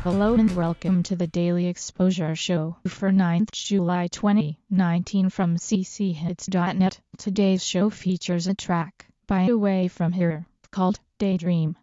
Hello and welcome to the Daily Exposure Show for 9th July 2019 from cchits.net. Today's show features a track by Away From Here called Daydream.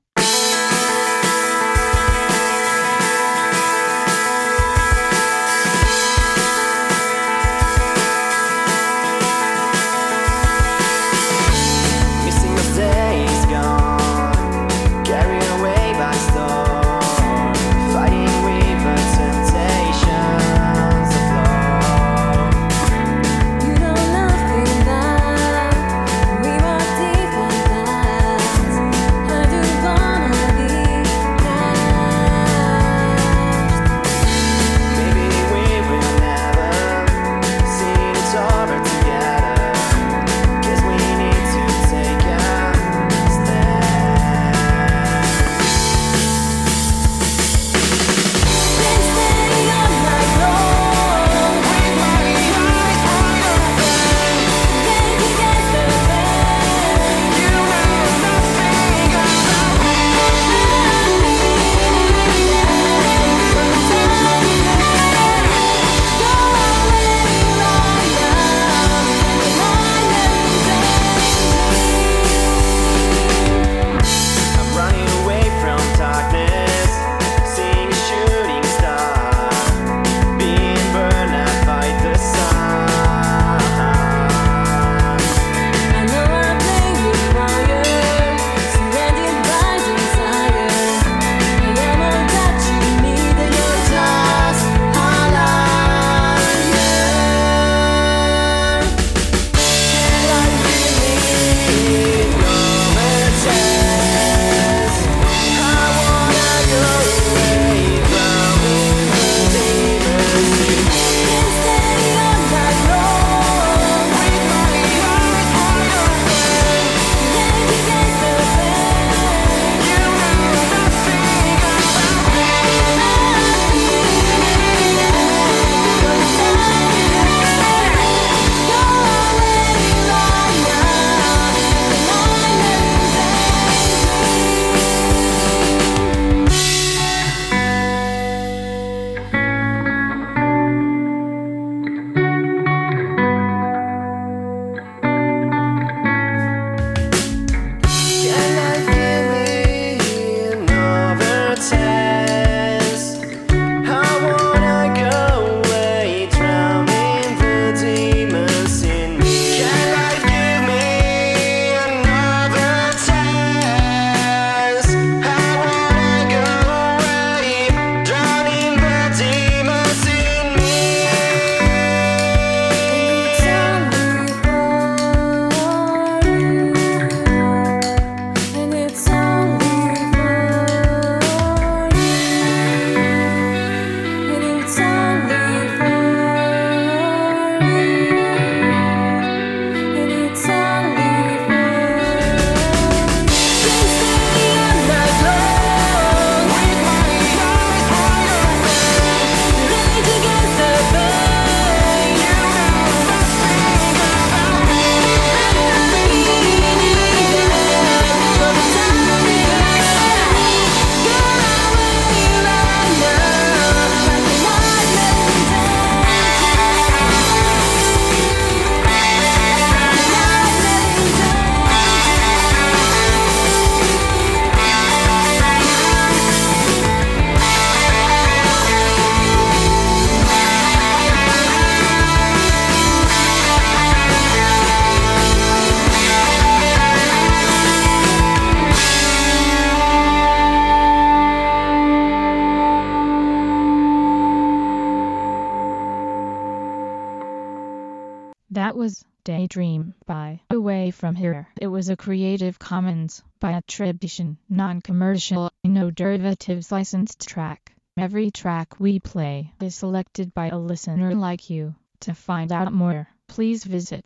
That was Daydream by Away From Here. It was a Creative Commons by attribution, non-commercial, no derivatives licensed track. Every track we play is selected by a listener like you. To find out more, please visit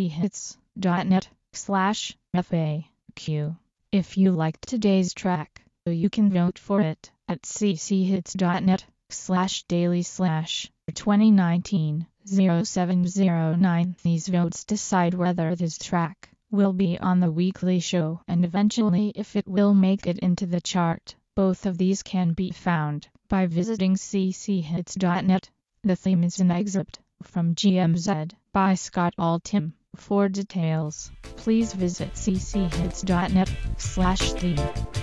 cchits.net/FAQ. If you liked today's track, you can vote for it at cchits.net/daily/2019. 0709. These votes decide whether this track will be on the weekly show and eventually if it will make it into the chart. Both of these can be found by visiting cchits.net. The theme is an excerpt from GMZ by Scott Altham. For details, please visit cchits.net/theme.